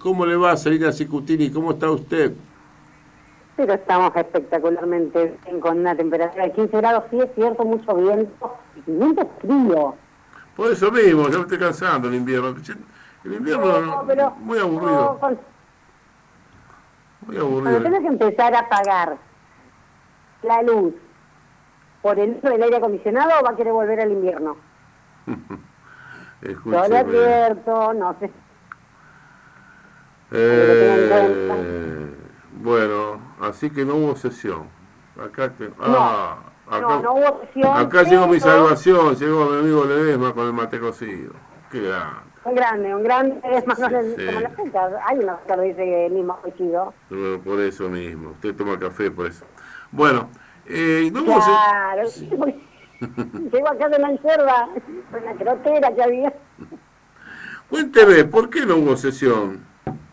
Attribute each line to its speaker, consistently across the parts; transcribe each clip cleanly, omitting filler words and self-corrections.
Speaker 1: ¿Cómo le va, Selina Cicutini? ¿Cómo está usted?
Speaker 2: Pero estamos espectacularmente bien, con una temperatura de 15 grados, sí es cierto, mucho viento, y viento frío.
Speaker 1: Por eso mismo, ya me estoy cansando el invierno. El invierno
Speaker 2: No, pero
Speaker 1: muy aburrido,
Speaker 2: no,
Speaker 1: muy
Speaker 2: cuando
Speaker 1: aburrido.
Speaker 2: tengas que empezar a apagar la luz por el uso del aire acondicionado, va a querer volver al invierno. Yo le
Speaker 1: Escúcheme.
Speaker 2: advierto, no sé, para que lo tenga en cuenta.
Speaker 1: Bueno, así que no hubo sesión. Acá,
Speaker 2: No,
Speaker 1: acá,
Speaker 2: no hubo sesión,
Speaker 1: acá llegó mi
Speaker 2: pero
Speaker 1: salvación, llegó mi amigo Ledesma con el mate cocido. Qué grande.
Speaker 2: un grande, es más, no
Speaker 1: Sí,
Speaker 2: le- como
Speaker 1: sí.
Speaker 2: la azúcar, hay una que dice el mismo apellido.
Speaker 1: Bueno, por eso mismo. Usted toma café por eso. Bueno, no hubo
Speaker 2: Claro, llego acá de la yerba, con la crotera que había.
Speaker 1: Cuénteme, ¿por qué no hubo sesión?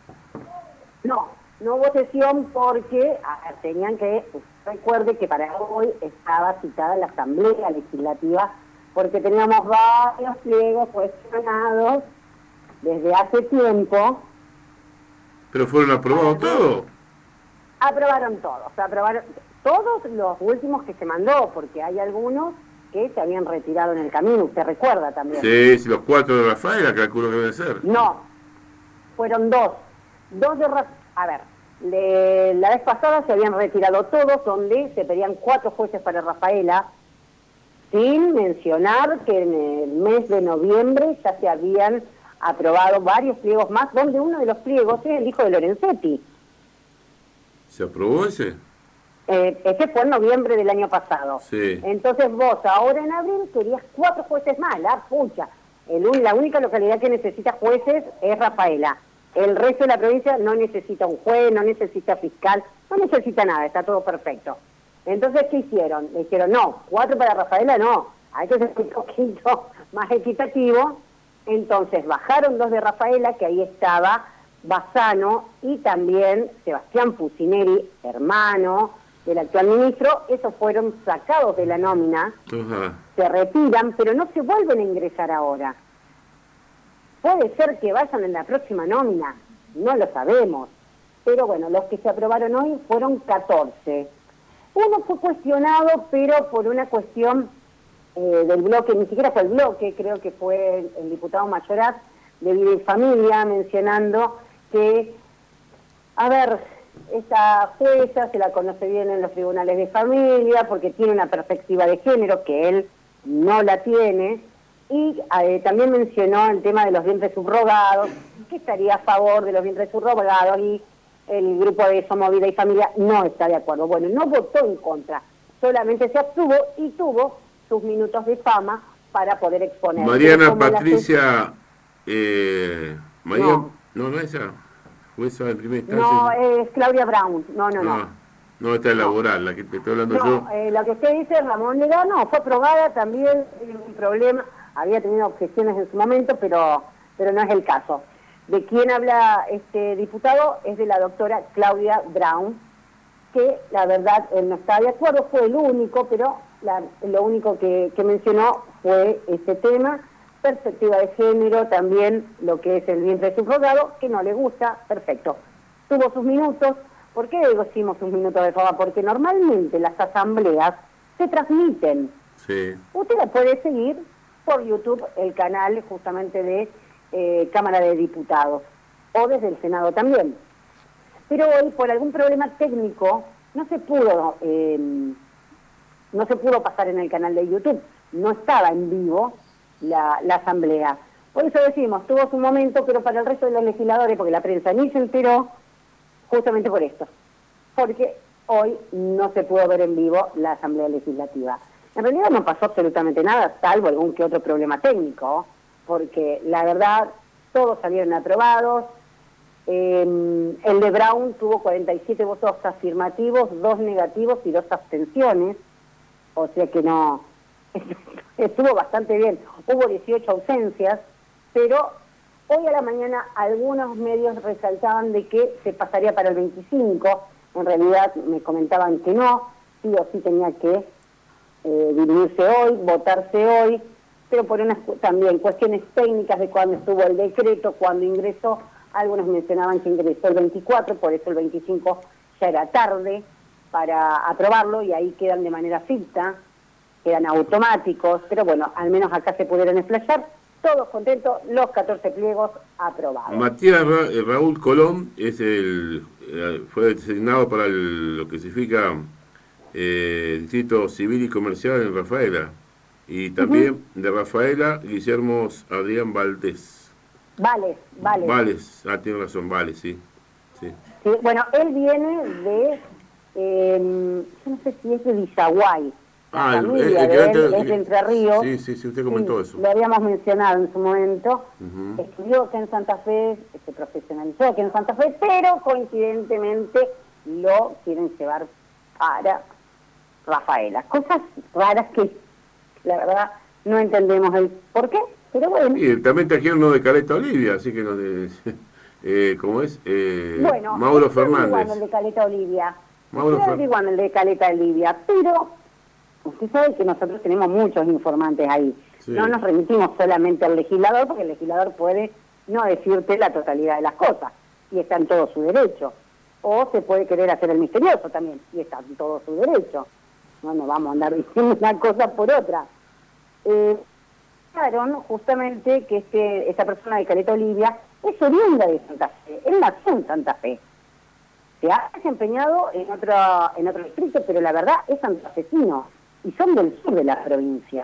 Speaker 2: No hubo sesión porque tenían que, recuerde que para hoy estaba citada la Asamblea Legislativa, porque teníamos varios pliegos cuestionados desde hace tiempo.
Speaker 1: ¿Pero fueron aprobados todos?
Speaker 2: Aprobaron todos los últimos que se mandó, porque hay algunos que se habían retirado en el camino, usted recuerda también.
Speaker 1: Sí, sí, los 4 de Rafaela, calculo que deben ser.
Speaker 2: No, fueron dos. A ver, la vez pasada se habían retirado todos, donde se pedían 4 jueces para Rafaela, sin mencionar que en el mes de noviembre ya se habían aprobado varios pliegos más, donde uno de los pliegos es el hijo de Lorenzetti.
Speaker 1: ¿Se aprobó ese?
Speaker 2: Ese fue en noviembre del año pasado.
Speaker 1: Sí.
Speaker 2: Entonces vos ahora en abril querías 4 jueces más, la pucha. La única localidad que necesita jueces es Rafaela. El resto de la provincia no necesita un juez, no necesita fiscal, no necesita nada, está todo perfecto. Entonces, ¿qué hicieron? Le dijeron, no, 4 para Rafaela no, hay que ser un poquito más equitativo. Entonces bajaron 2 de Rafaela, que ahí estaba Bassano y también Sebastián Pucineri, hermano del actual ministro. Esos fueron sacados de la nómina,
Speaker 1: Ajá.
Speaker 2: se retiran, pero no se vuelven a ingresar ahora. Puede ser que vayan en la próxima nómina, no lo sabemos. Pero bueno, los que se aprobaron hoy fueron 14. Uno fue cuestionado, pero por una cuestión del bloque, ni siquiera fue el bloque, creo que fue el diputado Mayoraz de Vida y Familia, mencionando que, a ver, esta jueza se la conoce bien en los tribunales de familia porque tiene una perspectiva de género que él no la tiene, y también mencionó el tema de los vientres subrogados, que estaría a favor de los vientres subrogados, y el grupo de Somos Vida y Familia no está de acuerdo. Bueno, no votó en contra, solamente se abstuvo y tuvo sus minutos de fama para poder exponer.
Speaker 1: Mariana Patricia... María...
Speaker 2: No.
Speaker 1: No es esa. Jueza de primera instancia.
Speaker 2: No, es Claudia Brown, no.
Speaker 1: No, esta es laboral, la que te estoy hablando yo.
Speaker 2: Lo que usted dice, Ramón Lega, no, fue aprobada también, un problema, había tenido objeciones en su momento, pero no es el caso. De quién habla este diputado es de la doctora Claudia Brown, que la verdad él no está de acuerdo, fue el único, pero lo único que mencionó fue ese tema, perspectiva de género, también lo que es el vientre subrogado, que no le gusta, perfecto. Tuvo sus minutos. ¿Por qué decimos sus minutos de fama? Porque normalmente las asambleas se transmiten.
Speaker 1: Sí.
Speaker 2: Usted la puede seguir por YouTube, el canal justamente de Cámara de Diputados, o desde el Senado también. Pero hoy, por algún problema técnico, no se pudo pasar en el canal de YouTube. No estaba en vivo la asamblea. Por eso decimos, tuvo su momento, pero para el resto de los legisladores, porque la prensa ni se enteró, justamente por esto. Porque hoy no se pudo ver en vivo la asamblea legislativa. En realidad no pasó absolutamente nada, salvo algún que otro problema técnico, porque la verdad, todos salieron aprobados. El de Brown tuvo 47 votos afirmativos, 2 negativos y 2 abstenciones, o sea que no, estuvo bastante bien. Hubo 18 ausencias, pero hoy a la mañana algunos medios resaltaban de que se pasaría para el 25, en realidad me comentaban que no, sí o sí tenía que dividirse hoy, votarse hoy, pero por unas también cuestiones técnicas de cuando estuvo el decreto, cuando ingresó algunos mencionaban que ingresó el 24, por eso el 25 ya era tarde para aprobarlo y ahí quedan de manera ficta, quedan automáticos, pero bueno, al menos acá se pudieron explayar, todos contentos, los 14 pliegos aprobados.
Speaker 1: Matías Raúl Colón fue designado para lo que significa Distrito Civil y Comercial en Rafaela. Y también de Rafaela, Guillermo Adrián Valdés.
Speaker 2: Vales.
Speaker 1: Tiene razón, Vales, sí.
Speaker 2: Sí, bueno, él viene de, yo no sé si es de Villaguay. La familia de él es de Entre Ríos.
Speaker 1: Sí, usted comentó eso.
Speaker 2: Lo habíamos mencionado en su momento. Estudió aquí en Santa Fe, se profesionalizó aquí en Santa Fe, pero coincidentemente lo quieren llevar para Rafaela. Cosas raras que, la verdad, no entendemos el por qué, pero bueno.
Speaker 1: Y también trajeron uno de Caleta Olivia, así que ¿cómo es?
Speaker 2: Bueno,
Speaker 1: Mauro Fernández.
Speaker 2: El de Caleta Olivia.
Speaker 1: El
Speaker 2: de Caleta Olivia, pero usted sabe que nosotros tenemos muchos informantes ahí. Sí. No nos remitimos solamente al legislador, porque el legislador puede no decirte la totalidad de las cosas, y está en todo su derecho. O se puede querer hacer el misterioso también, y está en todo su derecho. No nos vamos a andar diciendo una cosa por otra. Justamente que esta persona de Caleta Olivia es oriunda de Santa Fe, él nació en Santa Fe. Se ha desempeñado en otro distrito, pero la verdad es santafesino, y son del sur de la provincia.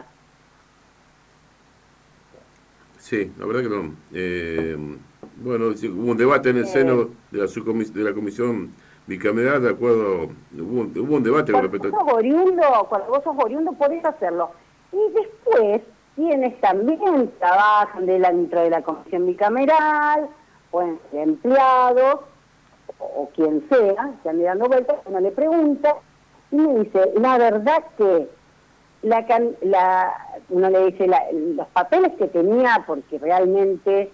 Speaker 1: Sí, la verdad que no. Bueno, hubo un debate en el seno de la comisión bicameral, de acuerdo, hubo un debate con respecto
Speaker 2: a... Cuando vos sos oriundo podés hacerlo. Y después, quienes también trabajan dentro de la comisión bicameral, pueden ser empleados, o quien sea, que ande dando vueltas, uno le pregunta, y me dice, la verdad que uno le dice los papeles que tenía, porque realmente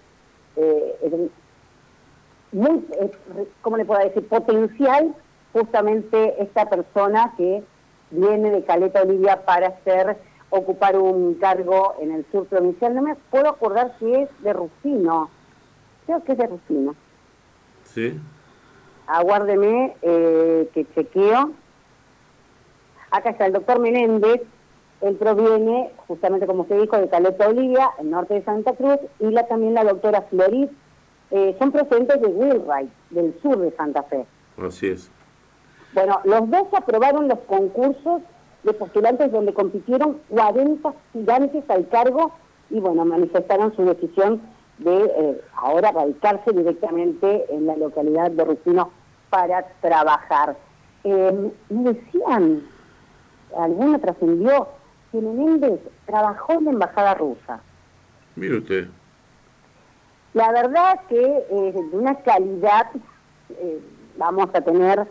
Speaker 2: muy, ¿cómo le puedo decir? Potencial, justamente esta persona que viene de Caleta Olivia para ocupar un cargo en el sur provincial. No me puedo acordar si es de Rufino. Creo que es de Rufino.
Speaker 1: Sí.
Speaker 2: Aguárdeme que chequeo. Acá está el doctor Menéndez. Él proviene, justamente como usted dijo, de Caleta Olivia, el norte de Santa Cruz, y también la doctora Floris. Son procedentes de Wheelwright, del sur de Santa Fe.
Speaker 1: Así es.
Speaker 2: Bueno, los dos aprobaron los concursos de postulantes donde compitieron 40 aspirantes al cargo y, bueno, manifestaron su decisión de ahora radicarse directamente en la localidad de Rufino para trabajar. Me decían, alguno trascendió, que Menéndez trabajó en la embajada rusa.
Speaker 1: Mire usted.
Speaker 2: La verdad que de una calidad vamos a tener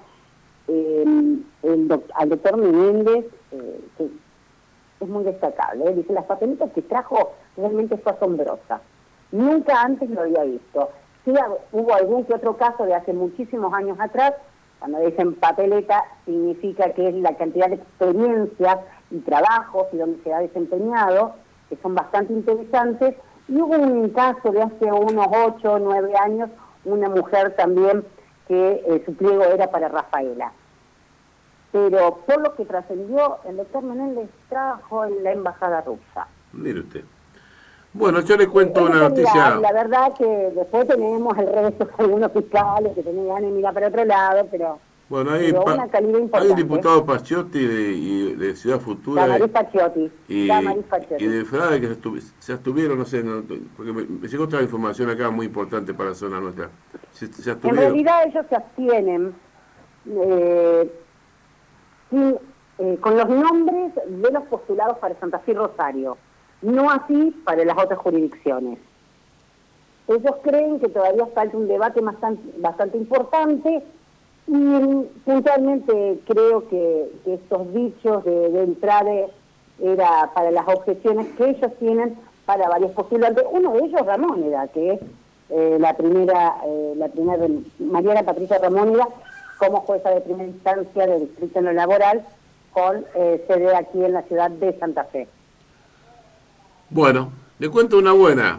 Speaker 2: al doctor Menéndez, que es muy destacable. Dice, las papelitas que trajo realmente fue asombrosa. Nunca antes lo había visto. Sí, hubo algún que otro caso de hace muchísimos años atrás. Cuando dicen papeleta, significa que es la cantidad de experiencias y trabajos y donde se ha desempeñado, que son bastante interesantes. Y hubo un caso de hace unos 8 o 9 años, una mujer también que su pliego era para Rafaela. Pero por lo que trascendió, el doctor Menéndez trabajó en la embajada rusa.
Speaker 1: Mire usted. Bueno, yo le cuento una noticia.
Speaker 2: La verdad que después tenemos el resto de algunos fiscales que tenían ganas de mirar para otro lado, pero...
Speaker 1: Bueno, hay un diputado Pacciotti de Ciudad Futura.
Speaker 2: Damaris Pacciotti.
Speaker 1: Y de Frade que se abstuvieron, no sé, porque me llegó otra información acá muy importante para la zona nuestra.
Speaker 2: En realidad ellos se abstienen con los nombres de los postulados para Santa Fe y Rosario, no así para las otras jurisdicciones. Ellos creen que todavía falta un debate bastante importante. Y puntualmente creo que estos dichos de entrada era para las objeciones que ellos tienen para varios postulantes. Uno de ellos, Ramóneda, que es la primera Mariana Patricia Ramóneda, como jueza de primera instancia del distrito en lo laboral, con sede aquí en la ciudad de Santa Fe.
Speaker 1: Bueno, le cuento una buena.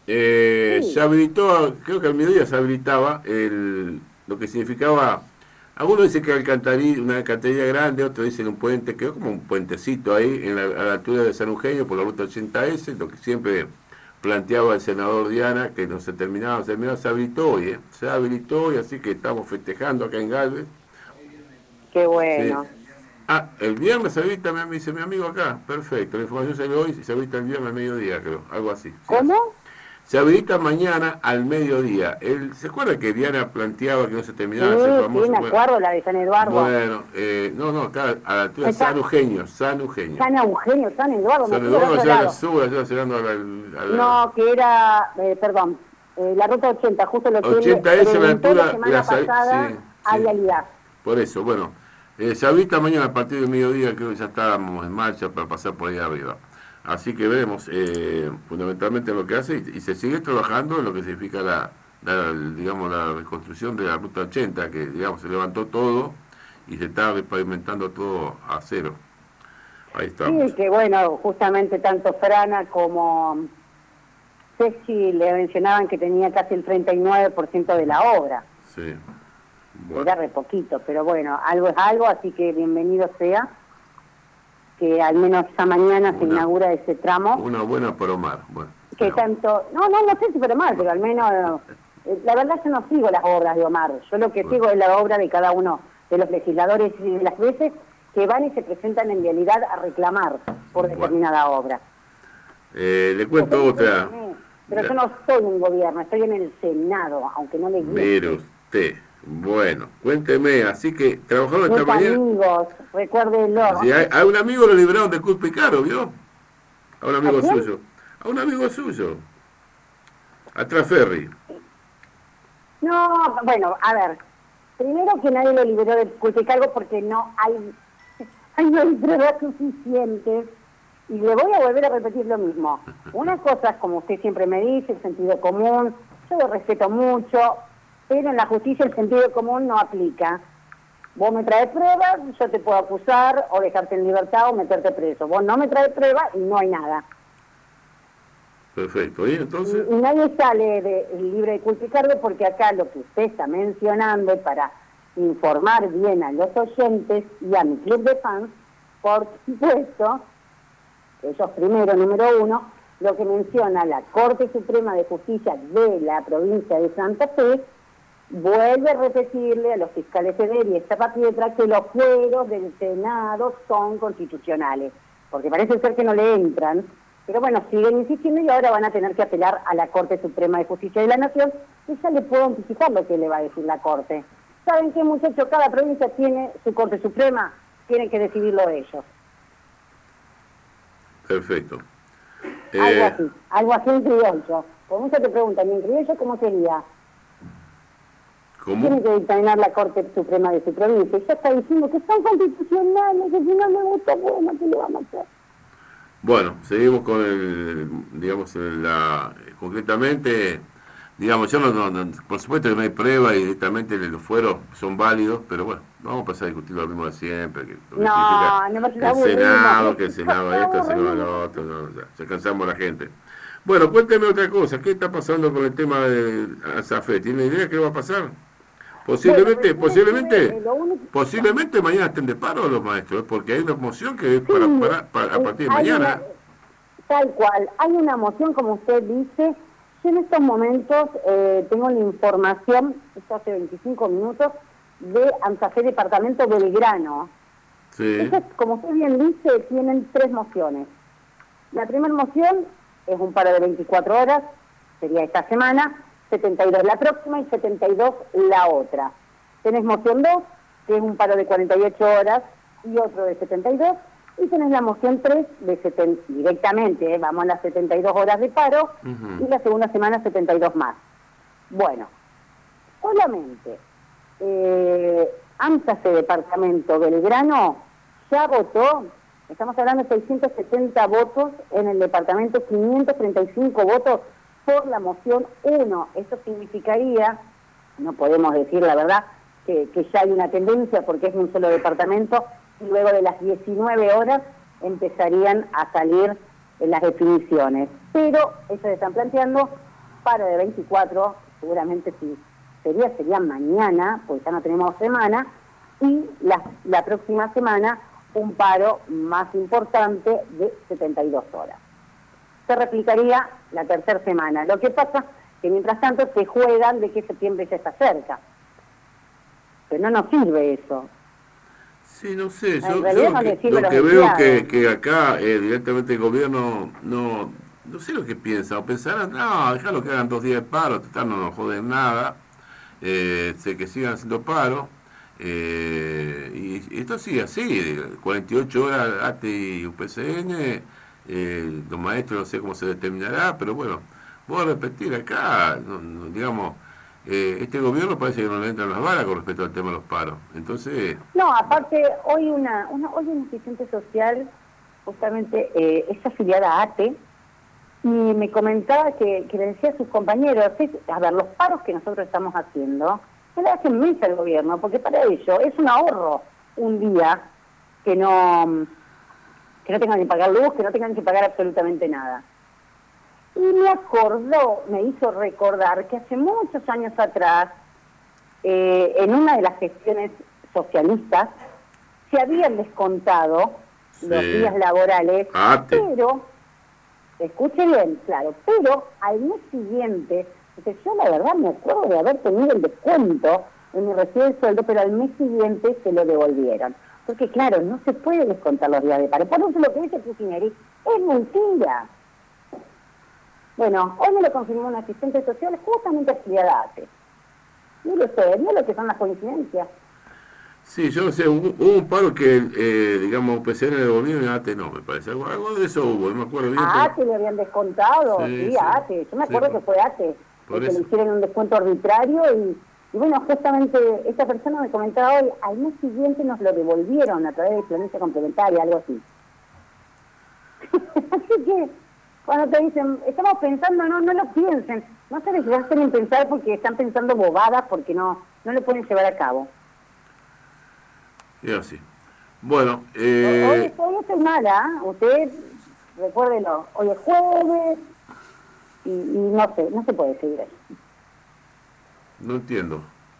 Speaker 2: Sí,
Speaker 1: se habilitó, creo que al mediodía se habilitaba lo que significaba, algunos dicen que una alcantarilla grande, otros dicen un puente, quedó como un puentecito ahí a la altura de San Eugenio por la ruta 80S, lo que siempre planteaba el senador Diana, que no se terminaba, se habilitó hoy, se habilitó hoy, así que estamos festejando acá en Galvez.
Speaker 2: qué
Speaker 1: Sí.
Speaker 2: bueno.
Speaker 1: Ah, el viernes se habilita, me dice mi amigo acá, perfecto, la información salió hoy y se habilita el viernes al mediodía, creo, algo así, se hace.
Speaker 2: ¿Cómo?
Speaker 1: Se habilita mañana al mediodía. ¿Se acuerda que Diana planteaba que no se
Speaker 2: Sí,
Speaker 1: terminaba ese
Speaker 2: sí,
Speaker 1: famoso?
Speaker 2: me
Speaker 1: Bueno,
Speaker 2: acuerdo, la de San Eduardo.
Speaker 1: bueno no, acá a la altura de San
Speaker 2: Está
Speaker 1: Eugenio, San Eugenio.
Speaker 2: San Eugenio, San Eduardo, me
Speaker 1: San
Speaker 2: fui al
Speaker 1: Eduardo
Speaker 2: otro
Speaker 1: ya la
Speaker 2: lado.
Speaker 1: sube, ya llegando
Speaker 2: No, que era, perdón, la ruta 80, justo lo que él
Speaker 1: 80S a la
Speaker 2: preguntó la
Speaker 1: altura,
Speaker 2: semana
Speaker 1: sí,
Speaker 2: pasada a
Speaker 1: sí,
Speaker 2: Vialidad.
Speaker 1: por eso, bueno. Se habilita mañana a partir del mediodía, creo que ya estábamos en marcha para pasar por ahí arriba. Así que veremos fundamentalmente lo que hace y se sigue trabajando en lo que significa digamos, la reconstrucción de la ruta 80, que digamos se levantó todo y se está repavimentando todo a cero. Ahí
Speaker 2: Sí,
Speaker 1: estamos.
Speaker 2: que bueno, justamente tanto Frana como Ceci le mencionaban que tenía casi el 39% de la obra.
Speaker 1: Sí,
Speaker 2: Era
Speaker 1: bueno,
Speaker 2: re poquito, pero bueno, algo es algo, así que bienvenido sea que al menos esta mañana se
Speaker 1: una,
Speaker 2: inaugura ese tramo,
Speaker 1: una buena para Omar. Bueno,
Speaker 2: que
Speaker 1: esperamos.
Speaker 2: tanto, no sé si pero mal, pero al menos, la verdad yo no sigo las obras de Omar, yo lo que
Speaker 1: Bueno,
Speaker 2: sigo es la obra de cada uno de los legisladores y de las veces que van y se presentan en realidad a reclamar por
Speaker 1: bueno.
Speaker 2: determinada obra.
Speaker 1: Le
Speaker 2: Usted
Speaker 1: cuento
Speaker 2: me
Speaker 1: otra.
Speaker 2: cuéntame, pero yo no estoy en gobierno, estoy en el Senado, aunque no le
Speaker 1: Mire
Speaker 2: guste.
Speaker 1: usted. Bueno, cuénteme. Así que trabajaron esta
Speaker 2: Mis
Speaker 1: mañana.
Speaker 2: amigos, recuérdenlo.
Speaker 1: Si a un amigo lo liberaron de culpa y caro, ¿vio? A un
Speaker 2: ¿A
Speaker 1: amigo
Speaker 2: quién?
Speaker 1: suyo. A un amigo suyo. A Traferri.
Speaker 2: No, bueno, a ver, primero que nadie lo liberó de culpa y cargo porque no hay pruebas suficientes. Y le voy a volver a repetir lo mismo. Una cosa es, como usted siempre me dice, el sentido común, yo lo respeto mucho, pero en la justicia el sentido común no aplica. Vos me traes pruebas, yo te puedo acusar o dejarte en libertad o meterte preso. Vos no me traes pruebas y no hay nada.
Speaker 1: Perfecto. ¿Y entonces?
Speaker 2: Y nadie sale libre de culpa y cargo porque acá lo que usted está mencionando, para informar bien a los oyentes y a mi club de fans, por supuesto, ellos primero, número uno, lo que menciona la Corte Suprema de Justicia de la provincia de Santa Fe, vuelve a repetirle a los fiscales Feder y Zapapietra que los fueros del Senado son constitucionales, porque parece ser que no le entran, pero bueno, siguen insistiendo y ahora van a tener que apelar a la Corte Suprema de Justicia de la Nación, y ya le puedo anticipar lo que le va a decir la Corte. ¿Saben qué, muchachos? Cada provincia tiene su Corte Suprema, tienen que decidirlo ellos.
Speaker 1: Perfecto.
Speaker 2: Algo así en criollo. Por mucho te preguntan, ¿y en criollo cómo sería? Tiene
Speaker 1: ¿Cómo?
Speaker 2: que dictaminar la Corte Suprema de su provincia. Y ya está diciendo que son constitucionales, que si no me gusta, bueno, ¿qué le vamos a hacer?
Speaker 1: Bueno, seguimos con digamos, concretamente, digamos, yo por supuesto que no hay prueba y directamente los fueros son válidos, pero bueno, no vamos a pasar a discutir lo mismo de siempre, que lo que significa
Speaker 2: No
Speaker 1: el
Speaker 2: aburrimos.
Speaker 1: Senado, que el Senado esto, el Senado lo otro, ya cansamos a la gente. Bueno, cuénteme otra cosa, ¿qué está pasando con el tema de ANSAFE? ¿Tiene idea qué va a pasar? Posiblemente,
Speaker 2: Bueno, lo único...
Speaker 1: posiblemente mañana estén de paro los maestros, porque hay una moción que es
Speaker 2: Sí,
Speaker 1: a partir de
Speaker 2: hay
Speaker 1: mañana.
Speaker 2: tal cual, hay una moción, como usted dice. Yo en estos momentos tengo la información, esto hace 25 minutos, de ANSAFE Departamento Belgrano.
Speaker 1: Sí,
Speaker 2: Ellos, como usted bien dice, tienen 3 mociones. La primera moción es un paro de 24 horas, sería esta semana, 72 la próxima y 72 la otra. Tenés moción 2, que es un paro de 48 horas y otro de 72, y tenés la moción 3 de directamente, vamos a las 72 horas de paro, y la segunda semana 72 más. Bueno, solamente ANSAFE Departamento Belgrano ya votó, estamos hablando de 670 votos en el departamento, 535 votos por la moción 1. Eso significaría, no podemos decir la verdad, que ya hay una tendencia porque es un solo departamento, y luego de las 19 horas empezarían a salir las definiciones. Pero ellos están planteando paro de 24, seguramente si sería mañana, pues ya no tenemos semana, y la próxima semana un paro más importante de 72 horas. Se replicaría la tercera semana. Lo que pasa que mientras tanto se juegan de que septiembre ya está cerca. Pero no nos sirve eso.
Speaker 1: Sí, no sé, yo
Speaker 2: lo
Speaker 1: que veo que acá directamente el gobierno no sé lo que piensa, o pensarán, no, déjalo que hagan 2 días de paro, total no nos joden nada, sé que sigan haciendo paro, y esto sigue así, 48 horas ATE y UPCN, los maestros no sé cómo se determinará, pero bueno, voy a repetir acá, digamos, este gobierno parece que no le entran las balas con respecto al tema de los paros. Entonces...
Speaker 2: No, aparte, hoy una asistente social justamente es afiliada a ATE y me comentaba que le decía a sus compañeros, a ver, los paros que nosotros estamos haciendo, no le hacen misa al gobierno, porque para ello es un ahorro un día que no tengan que pagar luz, que no tengan que pagar absolutamente nada. Y me hizo recordar que hace muchos años atrás, en una de las gestiones socialistas, se habían descontado los días laborales, pero, escuche bien, claro, pero al mes siguiente, yo la verdad me acuerdo de haber tenido el descuento en mi recibo de sueldo, pero al mes siguiente se lo devolvieron. Porque claro, no se puede descontar los días de paro. Por eso lo que dice Pucineri es mentira. Bueno, hoy me lo confirmó un asistente social justamente afiliada a ATE. Mire usted, mire lo que son las coincidencias.
Speaker 1: Sí, yo no sé, hubo un paro que, digamos, UPCN le devolvieron y a ATE no, me parece. Algo de eso hubo, no me acuerdo bien.
Speaker 2: A ATE le habían descontado, sí, a ATE. Yo me acuerdo que fue ATE, que le hicieron un descuento arbitrario y bueno, justamente esta persona me comentaba hoy, al mes siguiente nos lo devolvieron a través de planilla complementaria, algo así. Así que, cuando te dicen, estamos pensando, no lo piensen, no se les hacen en pensar porque están pensando bobadas, porque no lo pueden llevar a cabo.
Speaker 1: Y así. Bueno,
Speaker 2: hoy estoy mala, usted, recuérdelo, hoy es jueves y no se puede seguir así.
Speaker 1: No entiendo.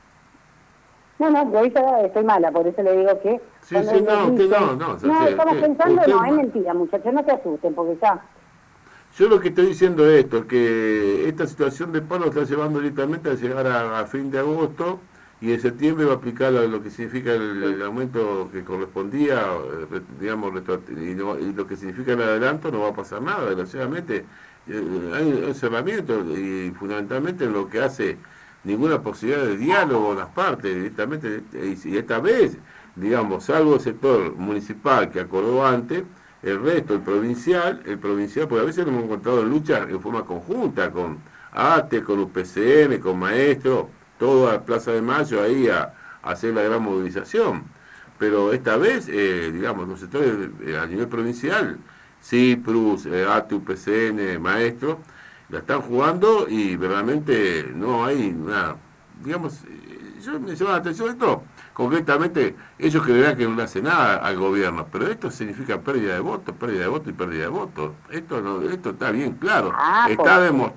Speaker 2: No, ahorita estoy mala, por eso le digo que...
Speaker 1: Sí, no,
Speaker 2: estamos pensando, es mentira, muchachos, no se asusten, porque ya...
Speaker 1: Yo lo que estoy diciendo es esto, que esta situación de paro está llevando directamente a llegar a fin de agosto y en septiembre va a aplicar lo que significa el aumento que correspondía, digamos, y lo que significa el adelanto, no va a pasar nada, desgraciadamente. Hay un cerramiento y fundamentalmente lo que hace ninguna posibilidad de diálogo en las partes directamente, y esta vez, digamos, salvo el sector municipal que acordó antes, el resto, el provincial, porque a veces lo hemos encontrado en lucha en forma conjunta, con ATE, con UPCN, con maestros, toda Plaza de Mayo ahí a hacer la gran movilización. Pero esta vez, digamos, los sectores a nivel provincial, CIPRUS, ATE, UPCN, maestros, la están jugando y verdaderamente no hay nada. Digamos, yo me llama la atención esto. Concretamente, ellos creerán que no le hace nada al gobierno, pero esto significa pérdida de votos y pérdida de votos. Esto está bien claro, está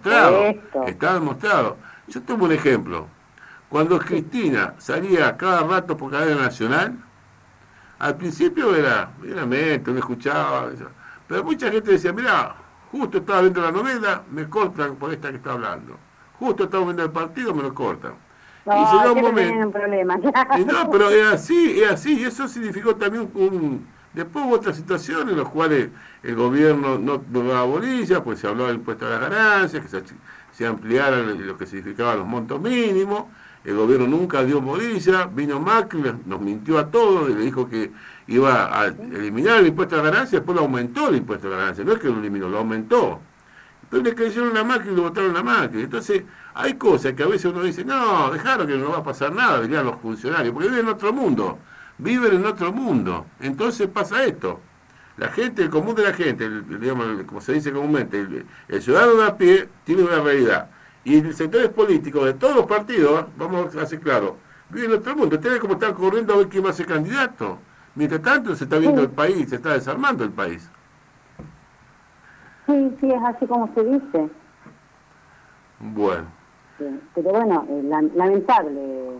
Speaker 1: demostrado. Yo tomo un ejemplo. Cuando Cristina salía cada rato por cadena nacional, al principio era mente, no escuchaba, pero mucha gente decía, mirá, justo estaba viendo la novela, me cortan por esta que está hablando. Justo estaba viendo el partido, me lo cortan.
Speaker 2: No,
Speaker 1: y se un
Speaker 2: momento. Un problema.
Speaker 1: No, pero es así, y eso significó también después hubo otras situaciones en las cuales el gobierno no daba bolilla, pues se hablaba del impuesto a las ganancias, que se ampliara lo que significaba los montos mínimos, el gobierno nunca dio bolilla, vino Macri, nos mintió a todos, y le dijo que iba a eliminar el impuesto a las ganancias, después lo aumentó el impuesto a las ganancias, no es que lo eliminó, lo aumentó. Entonces le creyeron la Macri y lo votaron la Macri. Entonces, hay cosas que a veces uno dice, no, dejaron que no va a pasar nada, dirían los funcionarios, porque viven en otro mundo, Entonces pasa esto. La gente, el común de la gente, digamos, como se dice comúnmente, el ciudadano de a pie tiene una realidad. Y los sectores políticos de todos los partidos, vamos a hacer claro, viven en otro mundo. Ustedes como están corriendo a ver quién va a ser candidato. Mientras tanto se está viendo el país, se está desarmando el país.
Speaker 2: Sí, es así como se dice.
Speaker 1: Bueno.
Speaker 2: Pero bueno, lamentable.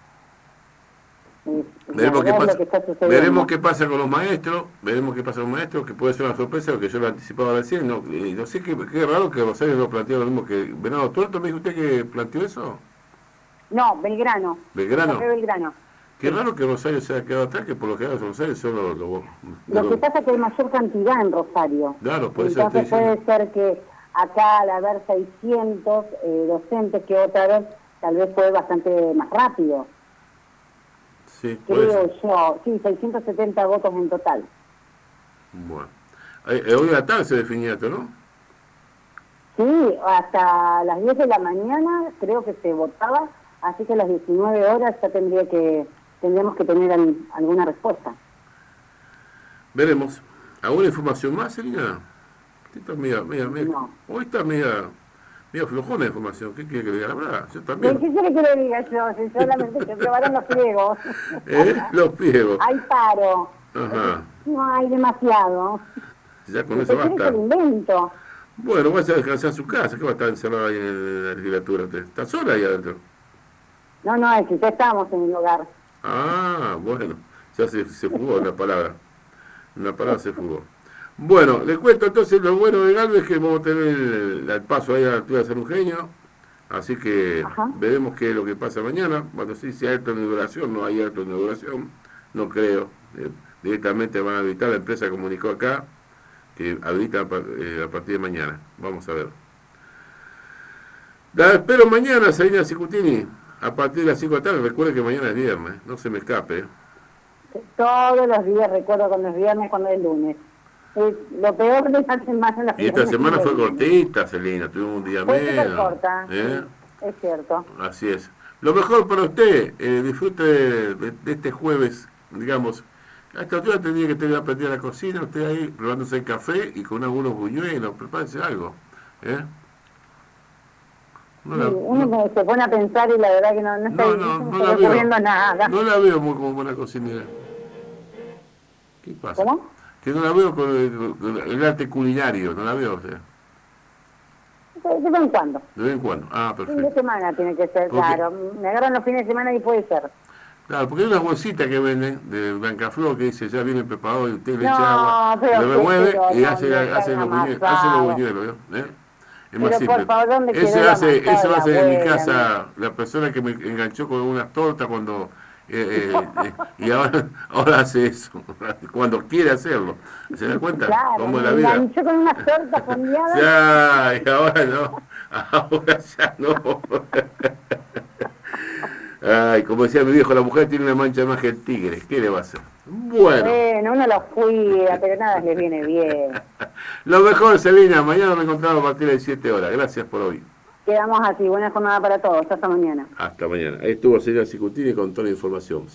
Speaker 1: Veremos qué
Speaker 2: es
Speaker 1: pasa.
Speaker 2: lo que está sucediendo.
Speaker 1: Veremos qué pasa con los maestros, que puede ser una sorpresa, lo que yo lo anticipaba recién. No, no sé qué raro que Rosario lo planteó lo mismo que Venado Tuerto. ¿Me dijo usted que planteó eso?
Speaker 2: No, Belgrano.
Speaker 1: ¿Belgrano?
Speaker 2: Belgrano.
Speaker 1: Qué raro que Rosario se haya quedado atrás, que por lo general Rosario solo
Speaker 2: Lo que pasa es que hay mayor cantidad en Rosario.
Speaker 1: Claro, por eso
Speaker 2: entonces puede ser que acá al haber 600 docentes, que otra vez tal vez fue bastante más rápido.
Speaker 1: Sí,
Speaker 2: creo yo, sí, 670 votos en total.
Speaker 1: Bueno. Hoy a la tarde se definía esto, ¿no?
Speaker 2: Sí, hasta las 10 de la mañana creo que se votaba, así que a las 19 horas ya tendríamos que tener alguna respuesta.
Speaker 1: Veremos. ¿Alguna información más, Selina? Está
Speaker 2: No.
Speaker 1: Hoy está media flojona de información. ¿Qué quiere que le diga la verdad? Yo también.
Speaker 2: ¿Qué quiere que le diga yo? Si solamente se aprobaron los pliegos.
Speaker 1: Los pliegos.
Speaker 2: Hay paro.
Speaker 1: Ajá.
Speaker 2: No hay demasiado.
Speaker 1: Ya con eso basta.
Speaker 2: ¿Qué invento?
Speaker 1: Bueno, vas a descansar en su casa. ¿Qué va a estar encerrado ahí en la legislatura usted? ¿Está sola ahí adentro?
Speaker 2: No, es que ya estamos en el hogar.
Speaker 1: Ah, bueno. Ya se fugó una palabra. Una palabra se fugó. Bueno, les cuento entonces lo bueno de Galvez, que vamos a tener el paso ahí a la altura de San Eugenio, así que veremos qué es lo que pasa mañana. Bueno, sí, si hay acto de inauguración, no hay acto de inauguración, no creo. Directamente van a habilitar, la empresa comunicó acá que habilita a partir de mañana. Vamos a ver. La espero mañana, Selina Cicutini, a partir de las 5 de la tarde. Recuerde que mañana es viernes, no se me escape.
Speaker 2: Todos los días recuerdo cuando es viernes, cuando es lunes. Es lo peor de esta semana.
Speaker 1: Y esta semana fue cortita, Selina, tuvimos un día menos.
Speaker 2: Fue corta, sí, es cierto.
Speaker 1: Así es. Lo mejor para usted, disfrute de este jueves, digamos. A esta altura tendría que tener aprendido a la cocina, usted ahí probándose el café y con algunos buñuelos, prepárese algo.
Speaker 2: Uno se pone a pensar y la verdad que no está ocurriendo nada.
Speaker 1: No la veo muy como buena cocinera. ¿Qué pasa?
Speaker 2: ¿Cómo?
Speaker 1: Que no la veo con el arte culinario, no la veo usted.
Speaker 2: De vez en cuando.
Speaker 1: De vez en cuando, perfecto.
Speaker 2: Fin de semana tiene que ser, claro. Me agarran los fines de semana y puede ser.
Speaker 1: Claro, porque hay unas bolsitas que venden de Blancaflor que dice ya viene preparado y usted le echa agua, le remueve y hace los buñuelos. Es más simple. Por favor, eso hace en mi casa la persona que me enganchó con unas tortas cuando... y ahora hace eso, cuando quiere hacerlo. ¿Se da cuenta?
Speaker 2: Claro,
Speaker 1: como la vida.
Speaker 2: Enganchó con unas tortas fondeadas.
Speaker 1: Ya, y ahora no. Ahora ya no. Ay, como decía mi viejo, la mujer tiene una mancha más que el tigre. ¿Qué le va a hacer? Bueno,
Speaker 2: uno los cuida, pero nada les viene bien.
Speaker 1: Lo mejor, Selina. Mañana nos encontramos a partir de 7 horas. Gracias por hoy.
Speaker 2: Quedamos así. Buena jornada para todos. Hasta mañana.
Speaker 1: Hasta mañana. Ahí estuvo Selina Cicutini con toda la información.